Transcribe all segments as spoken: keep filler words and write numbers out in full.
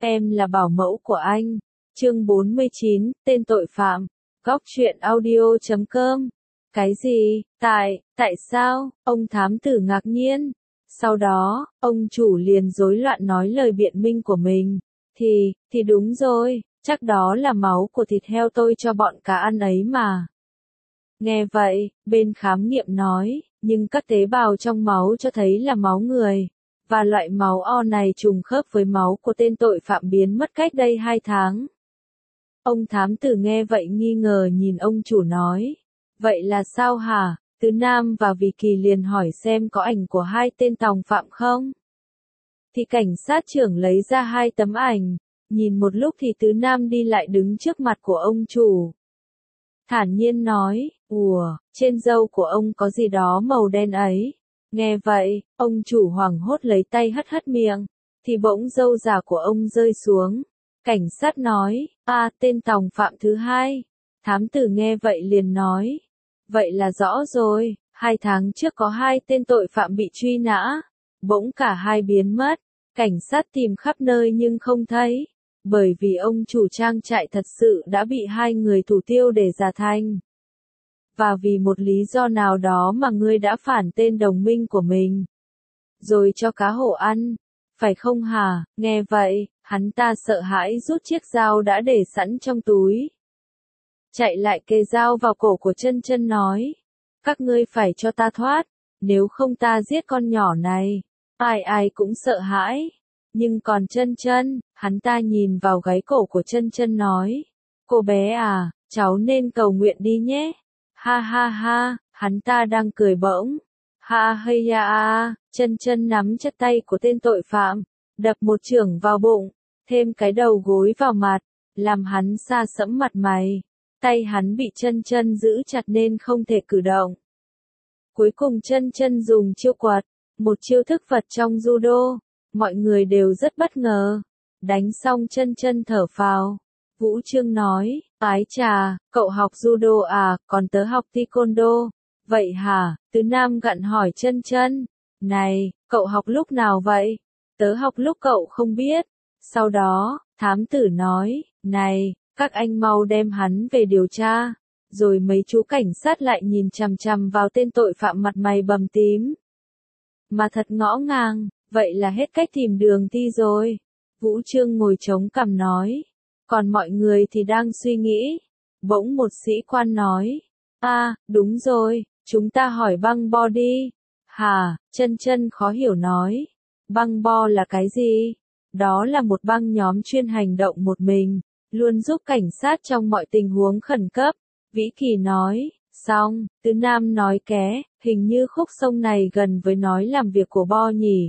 em là bảo mẫu của anh. Chương bốn mươi chín, tên tội phạm. Góc truyện audio chấm com. Cái gì? Tại, tại sao? Ông thám tử ngạc nhiên. Sau đó, ông chủ liền rối loạn nói lời biện minh của mình. Thì, thì đúng rồi, chắc đó là máu của thịt heo tôi cho bọn cá ăn ấy mà. Nghe vậy, bên khám nghiệm nói, nhưng các tế bào trong máu cho thấy là máu người. Và loại máu O này trùng khớp với máu của tên tội phạm biến mất cách đây hai tháng. Ông thám tử nghe vậy nghi ngờ nhìn ông chủ nói. Vậy là sao hả? Tứ Nam và Vì Kỳ liền hỏi xem có ảnh của hai tên tòng phạm không? Thì cảnh sát trưởng lấy ra hai tấm ảnh. Nhìn một lúc thì Tứ Nam đi lại đứng trước mặt của ông chủ. Thản nhiên nói, ủa, trên râu của ông có gì đó màu đen ấy. Nghe vậy, ông chủ hoảng hốt lấy tay hất hất miệng, thì bỗng râu giả của ông rơi xuống. Cảnh sát nói, a tên tòng phạm thứ hai. Thám tử nghe vậy liền nói, vậy là rõ rồi, hai tháng trước có hai tên tội phạm bị truy nã. Bỗng cả hai biến mất, cảnh sát tìm khắp nơi nhưng không thấy. Bởi vì ông chủ trang trại thật sự đã bị hai người thủ tiêu để giả thanh. Và vì một lý do nào đó mà ngươi đã phản tên đồng minh của mình. Rồi cho cá hổ ăn. Phải không hả? Nghe vậy, hắn ta sợ hãi rút chiếc dao đã để sẵn trong túi. Chạy lại kề dao vào cổ của Chân Chân nói. Các ngươi phải cho ta thoát. Nếu không ta giết con nhỏ này. Ai ai cũng sợ hãi. Nhưng còn Chân Chân, hắn ta nhìn vào gáy cổ của Chân Chân nói. Cô bé à, cháu nên cầu nguyện đi nhé. Ha ha ha, hắn ta đang cười bỗng. Ha hay ya a, Chân Chân nắm chặt tay của tên tội phạm, đập một chưởng vào bụng, thêm cái đầu gối vào mặt, làm hắn sa sẫm mặt mày. Tay hắn bị Chân Chân giữ chặt nên không thể cử động. Cuối cùng Chân Chân dùng chiêu quật, một chiêu thức Phật trong judo. Mọi người đều rất bất ngờ. Đánh xong Chân Chân thở phào. Vũ Trương nói, ái chà, cậu học judo à, còn tớ học taekwondo. Vậy hả? Tứ Nam gặn hỏi Chân Chân. Này, cậu học lúc nào vậy? Tớ học lúc cậu không biết. Sau đó, thám tử nói, này, các anh mau đem hắn về điều tra. Rồi mấy chú cảnh sát lại nhìn chằm chằm vào tên tội phạm mặt mày bầm tím. Mà thật ngõ ngàng. Vậy là hết cách tìm đường đi rồi. Vũ Trương ngồi chống cằm nói. Còn mọi người thì đang suy nghĩ. Bỗng một sĩ quan nói. À, đúng rồi, chúng ta hỏi băng bo đi. Hà, Chân Chân khó hiểu nói. Băng bo là cái gì? Đó là một băng nhóm chuyên hành động một mình, luôn giúp cảnh sát trong mọi tình huống khẩn cấp. Vĩ Kỳ nói. Xong, Tứ Nam nói ké, hình như khúc sông này gần với nói làm việc của bo nhỉ.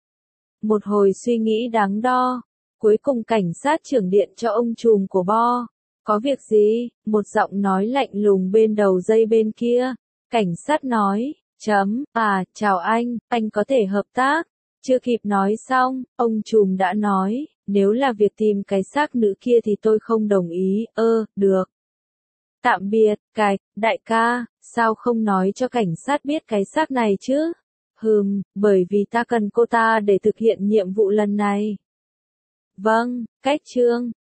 Một hồi suy nghĩ đắn đo, cuối cùng cảnh sát trưởng điện cho ông trùm của bo. Có việc gì? Một giọng nói lạnh lùng bên đầu dây bên kia. Cảnh sát nói, chấm, à, chào anh, anh có thể hợp tác. Chưa kịp nói xong, ông trùm đã nói, nếu là việc tìm cái xác nữ kia thì tôi không đồng ý, ơ, được. Tạm biệt, cạch, đại ca, sao không nói cho cảnh sát biết cái xác này chứ? Hừm, bởi vì ta cần cô ta để thực hiện nhiệm vụ lần này. Vâng, cách chương.